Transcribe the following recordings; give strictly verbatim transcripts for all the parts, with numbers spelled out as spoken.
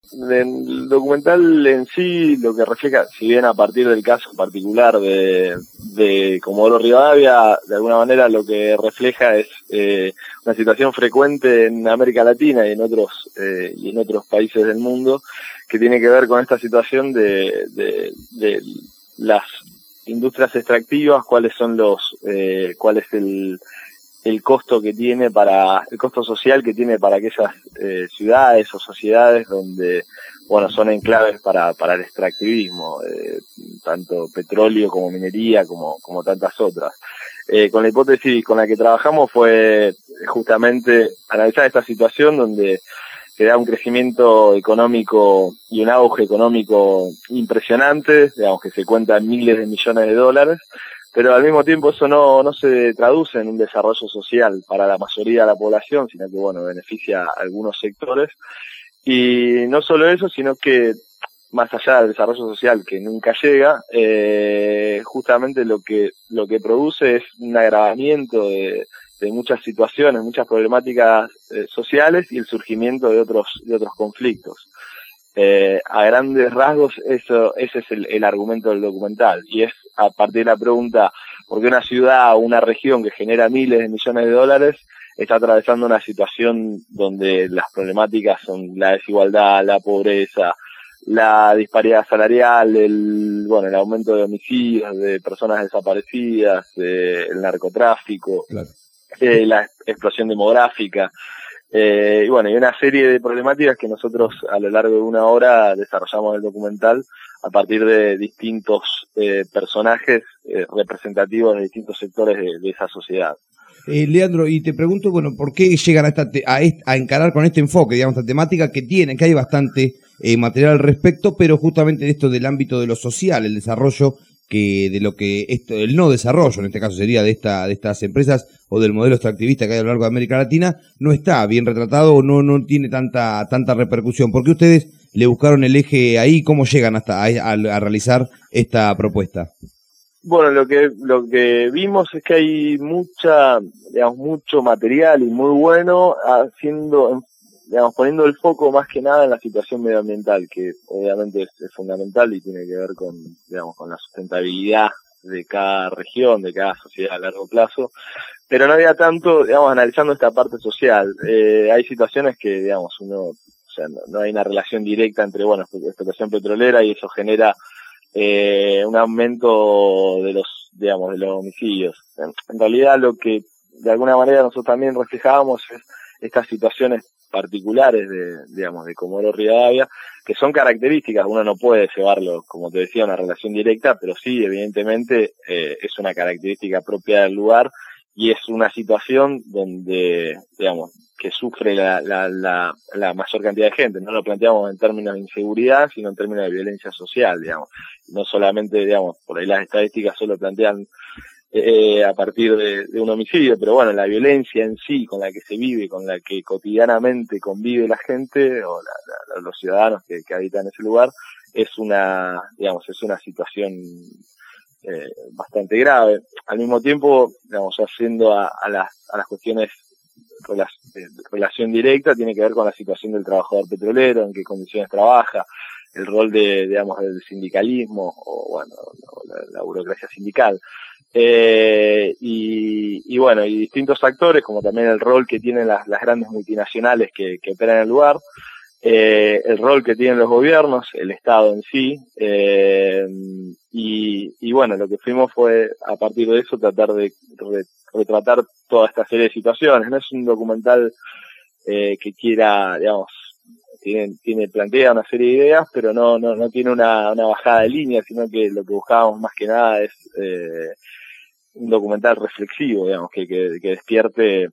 el documental en sí lo que refleja, si bien a partir del caso particular de, de Comodoro Rivadavia, de alguna manera lo que refleja es eh, una situación frecuente en América Latina y en otros eh, y en otros países del mundo, que tiene que ver con esta situación de, de, de las industrias extractivas, cuáles son los, eh, cuál es el el costo que tiene para, el costo social que tiene para aquellas eh, ciudades o sociedades donde, bueno, son enclaves para, para el extractivismo, eh, tanto petróleo como minería, como, como tantas otras. Eh, con la hipótesis con la que trabajamos fue justamente analizar esta situación donde se da un crecimiento económico y un auge económico impresionante, digamos que se cuentan miles de millones de dólares, pero al mismo tiempo eso no, no se traduce en un desarrollo social para la mayoría de la población, sino que, bueno, beneficia a algunos sectores. Y no solo eso, sino que más allá del desarrollo social que nunca llega, eh, justamente lo que, lo que produce es un agravamiento de, de muchas situaciones, muchas problemáticas eh, sociales y el surgimiento de otros, de otros conflictos. Eh, a grandes rasgos, eso, ese es el, el argumento del documental, y es a partir de la pregunta por qué una ciudad o una región que genera miles de millones de dólares está atravesando una situación donde las problemáticas son la desigualdad, la pobreza, la disparidad salarial, el bueno el aumento de homicidios, de personas desaparecidas, eh, el narcotráfico, claro. eh, la explosión demográfica. Eh, y bueno, y una serie de problemáticas que nosotros a lo largo de una hora desarrollamos el documental a partir de distintos eh, personajes eh, representativos de distintos sectores de, de esa sociedad. Eh, Leandro, y te pregunto, bueno, ¿por qué llegan a, esta te a, est a encarar con este enfoque, digamos, esta temática que tiene, que hay bastante eh, material al respecto, pero justamente esto del ámbito de lo social, el desarrollo que de lo que esto, el no desarrollo, en este caso sería de esta de estas empresas o del modelo extractivista que hay a lo largo de América Latina, no está bien retratado o no no tiene tanta tanta repercusión? ¿Por qué ustedes le buscaron el eje ahí? ¿Cómo llegan hasta a, a, a realizar esta propuesta? Bueno, lo que lo que vimos es que hay mucha, digamos, mucho material y muy bueno haciendo, digamos, poniendo el foco más que nada en la situación medioambiental, que obviamente es, es fundamental y tiene que ver con, digamos, con la sustentabilidad de cada región, de cada sociedad a largo plazo, pero no había tanto, digamos, analizando esta parte social. Eh, hay situaciones que, digamos, uno, o sea, no, no hay una relación directa entre, bueno, explotación petrolera y eso genera eh, un aumento de los, digamos, de los homicidios. En, en realidad lo que de alguna manera nosotros también reflejábamos es estas situaciones particulares de, digamos, de Comodoro Rivadavia, que son características. Uno no puede llevarlo, como te decía, a una relación directa, pero sí, evidentemente, eh, es una característica propia del lugar y es una situación donde, digamos, que sufre la, la, la, la mayor cantidad de gente. No lo planteamos en términos de inseguridad, sino en términos de violencia social, digamos. No solamente, digamos, por ahí las estadísticas solo plantean Eh, a partir de, de un homicidio, pero bueno, la violencia en sí con la que se vive, con la que cotidianamente convive la gente o la, la, los ciudadanos que, que habitan ese lugar, es una, digamos, es una situación eh, bastante grave. Al mismo tiempo, digamos, haciendo a, a las a las cuestiones de relación directa, tiene que ver con la situación del trabajador petrolero, en qué condiciones trabaja, el rol de, digamos, del sindicalismo o bueno, la, la burocracia sindical. Eh, y, y bueno, y distintos actores, como también el rol que tienen las, las grandes multinacionales que, que operan en el lugar, eh, el rol que tienen los gobiernos, el Estado en sí, eh, y, y bueno, lo que fuimos fue, a partir de eso, tratar de re, retratar toda esta serie de situaciones. No es un documental eh, que quiera, digamos, tiene, tiene plantea una serie de ideas, pero no, no, no tiene una, una bajada de línea, sino que lo que buscábamos más que nada es eh, un documental reflexivo, digamos, que, que, que despierte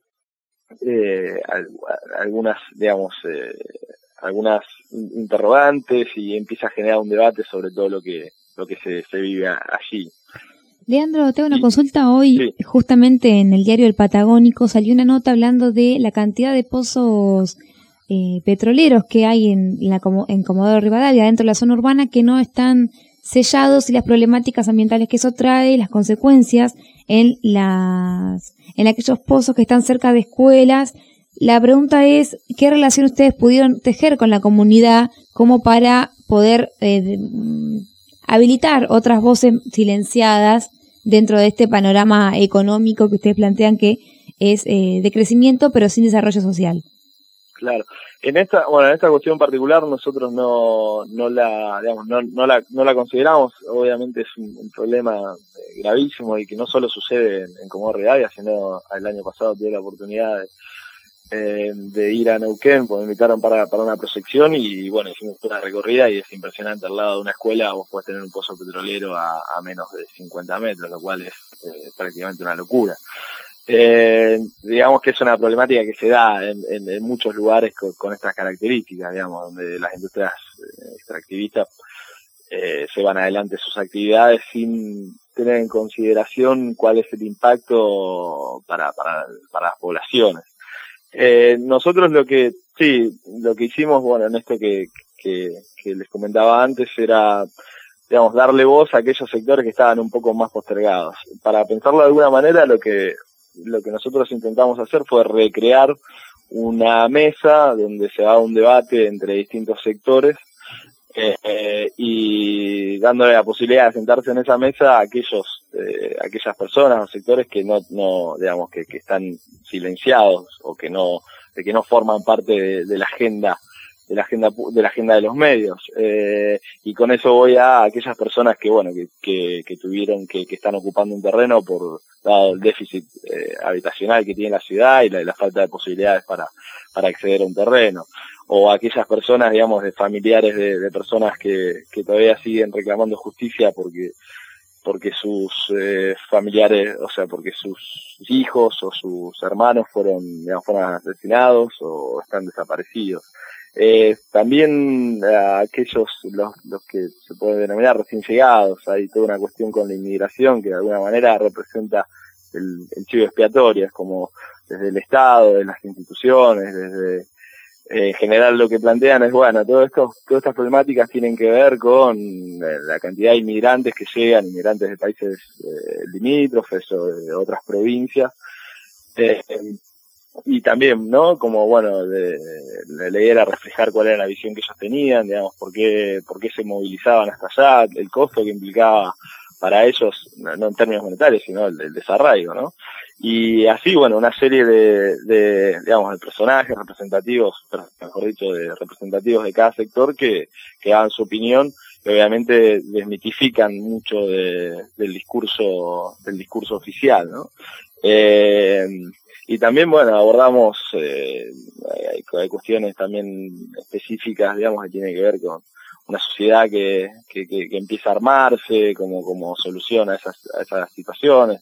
eh, algunas, digamos, eh, algunas interrogantes y empieza a generar un debate sobre todo lo que, lo que se, se vive allí. Leandro, tengo una consulta hoy. Sí. Justamente en el diario El Patagónico salió una nota hablando de la cantidad de pozos eh, petroleros que hay en, la, en Comodoro Rivadavia, dentro de la zona urbana, que no están sellados, y las problemáticas ambientales que eso trae, las consecuencias en las en aquellos pozos que están cerca de escuelas La pregunta es, ¿qué relación ustedes pudieron tejer con la comunidad como para poder eh, habilitar otras voces silenciadas dentro de este panorama económico que ustedes plantean que es eh, de crecimiento pero sin desarrollo social? Claro. En esta, bueno, en esta cuestión particular nosotros no, no la, digamos, no, no la, no la consideramos. Obviamente es un, un problema gravísimo y que no solo sucede en, en Comodoro Rivadavia, sino el año pasado tuve la oportunidad de, eh, de ir a Neuquén, porque me invitaron para, para una proyección y bueno, hicimos una recorrida y es impresionante. Al lado de una escuela vos podés tener un pozo petrolero a, a menos de cincuenta metros, lo cual es eh, prácticamente una locura. Eh, digamos que es una problemática que se da en, en, en muchos lugares con, con estas características, digamos, donde las industrias eh, extractivistas eh, llevan adelante sus actividades sin tener en consideración cuál es el impacto para, para, para las poblaciones. Eh, nosotros lo que, sí, lo que hicimos, bueno, en esto que, que, que les comentaba antes era, digamos, darle voz a aquellos sectores que estaban un poco más postergados. Para pensarlo de alguna manera, lo que lo que nosotros intentamos hacer fue recrear una mesa donde se haga un debate entre distintos sectores eh, eh, y dándole la posibilidad de sentarse en esa mesa a aquellos, eh, aquellas personas o sectores que no, no digamos, que, que están silenciados o que no, de que no forman parte de, de la agenda de la agenda de la agenda de los medios, eh, y con eso voy a aquellas personas que bueno que, que, que tuvieron que, que están ocupando un terreno por dado el déficit eh, habitacional que tiene la ciudad y la, la falta de posibilidades para para acceder a un terreno, o aquellas personas, digamos, de familiares de, de personas que, que todavía siguen reclamando justicia porque porque sus eh, familiares, o sea, porque sus hijos o sus hermanos fueron, digamos, fueron asesinados o están desaparecidos. Eh, también a aquellos, los, los que se pueden denominar recién llegados, hay toda una cuestión con la inmigración que de alguna manera representa el, el chivo expiatorio, es como desde el Estado, desde las instituciones, desde eh, en general lo que plantean es, bueno, todo esto, todas estas problemáticas tienen que ver con eh, la cantidad de inmigrantes que llegan, inmigrantes de países eh, limítrofes o de otras provincias, eh, y también, ¿no? Como, bueno, de, de, la idea era reflejar cuál era la visión que ellos tenían, digamos, por qué, por qué se movilizaban hasta allá, el costo que implicaba para ellos, no, no en términos monetarios, sino el, el desarraigo, ¿no? Y así, bueno, una serie de, de, digamos, de personajes representativos, mejor dicho, de representativos de cada sector que, que daban su opinión y obviamente desmitifican mucho de, del discurso, del discurso oficial, ¿no? Eh, Y también, bueno, abordamos, eh, hay, hay cuestiones también específicas, digamos, que tienen que ver con una sociedad que, que, que, que empieza a armarse, como, como solución a esas, a esas situaciones.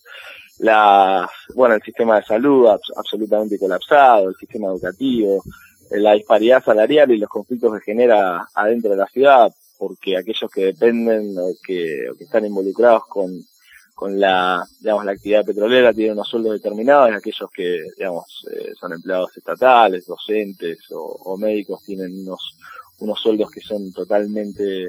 Las, bueno, el sistema de salud abs- absolutamente colapsado, el sistema educativo, la disparidad salarial y los conflictos que genera adentro de la ciudad, porque aquellos que dependen o que, o que están involucrados con con la, digamos, la actividad petrolera tienen unos sueldos determinados, y aquellos que, digamos, eh, son empleados estatales, docentes o, o médicos tienen unos, unos sueldos que son totalmente,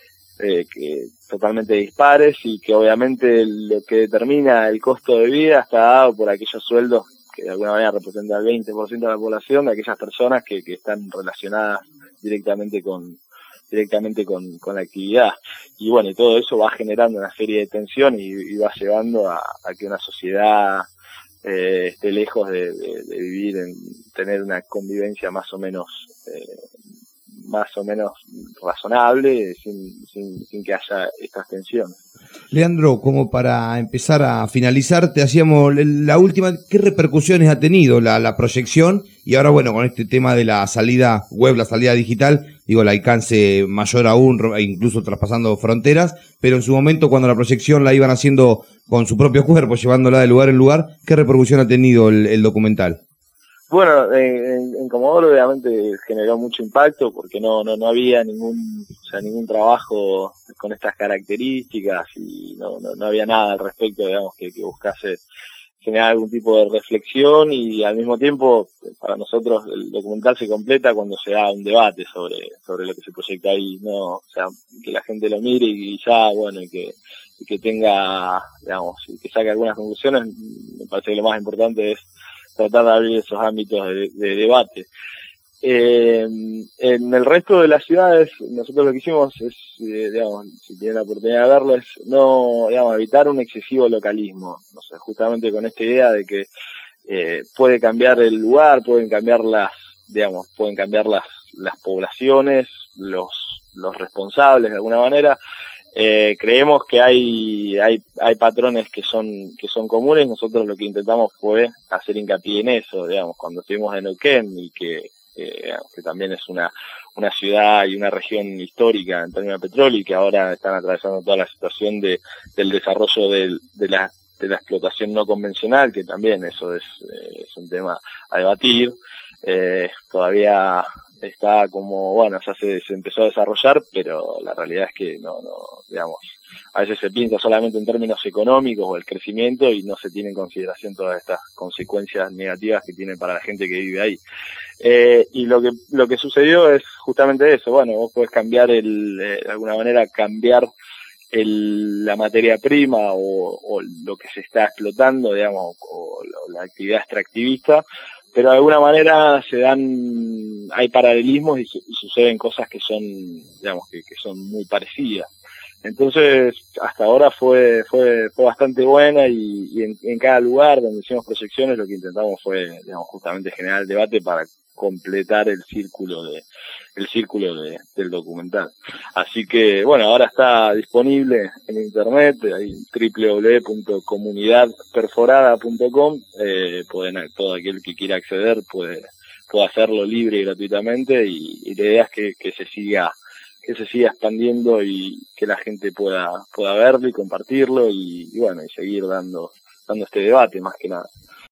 eh, que, totalmente dispares y que obviamente lo que determina el costo de vida está dado por aquellos sueldos que de alguna manera representan el veinte por ciento de la población, de aquellas personas que, que están relacionadas directamente con, directamente con, con la actividad. Y bueno, y todo eso va generando una serie de tensión y, y va llevando a, a que una sociedad eh, esté lejos de, de, de vivir, en tener una convivencia más o menos eh, más o menos razonable, sin, sin, sin que haya estas tensiones. Leandro, como para empezar a finalizar, te hacíamos la última, ¿qué repercusiones ha tenido la, la proyección? Y ahora, bueno, con este tema de la salida web, la salida digital, digo, el alcance mayor aún, incluso traspasando fronteras, pero en su momento, cuando la proyección la iban haciendo con su propio cuerpo, llevándola de lugar en lugar, ¿qué repercusión ha tenido el, el documental? Bueno, en, en Comodoro obviamente generó mucho impacto porque no no no había ningún o sea ningún trabajo con estas características y no no, no había nada al respecto, digamos, que, que buscase generar algún tipo de reflexión, y al mismo tiempo para nosotros el documental se completa cuando se da un debate sobre sobre lo que se proyecta ahí, no, o sea, que la gente lo mire y ya, bueno, y que y que tenga, digamos, y que saque algunas conclusiones. Me parece que lo más importante es tratar de abrir esos ámbitos de, de debate. Eh, en el resto de las ciudades, nosotros lo que hicimos es, eh, digamos, si tienen la oportunidad de verlo, es no, digamos, evitar un excesivo localismo. No sé, justamente con esta idea de que eh, puede cambiar el lugar, pueden cambiar las, digamos, pueden cambiar las, las poblaciones, los, los responsables de alguna manera. Eh, creemos que hay, hay, hay patrones que son, que son comunes. Nosotros lo que intentamos fue hacer hincapié en eso, digamos, cuando estuvimos en Neuquén y que Eh, que también es una una ciudad y una región histórica en términos de petróleo y que ahora están atravesando toda la situación de del desarrollo de, de la de la explotación no convencional, que también eso es, eh, es un tema a debatir. Eh, todavía está como, bueno, ya se, se empezó a desarrollar, pero la realidad es que no, no, digamos, a veces se piensa solamente en términos económicos o el crecimiento y no se tiene en consideración todas estas consecuencias negativas que tiene para la gente que vive ahí. Eh, y lo que lo que sucedió es justamente eso. Bueno, vos podés cambiar el, eh, de alguna manera cambiar el, la materia prima o, o lo que se está explotando, digamos, o, o la actividad extractivista, pero de alguna manera se dan, hay paralelismos y, y suceden cosas que son, digamos, que, que son muy parecidas. Entonces, hasta ahora fue fue fue bastante buena y, y en, en cada lugar donde hicimos proyecciones lo que intentamos fue, digamos, justamente generar el debate para completar el círculo de el círculo de, del documental. Así que, bueno, ahora está disponible en internet, ahí doble u doble u doble u punto comunidad perforada punto com, eh, pueden, todo aquel que quiera acceder puede, puede hacerlo libre y gratuitamente y, y la idea es que, que se siga que se siga expandiendo y que la gente pueda pueda verlo y compartirlo y, y bueno, y seguir dando dando este debate más que nada.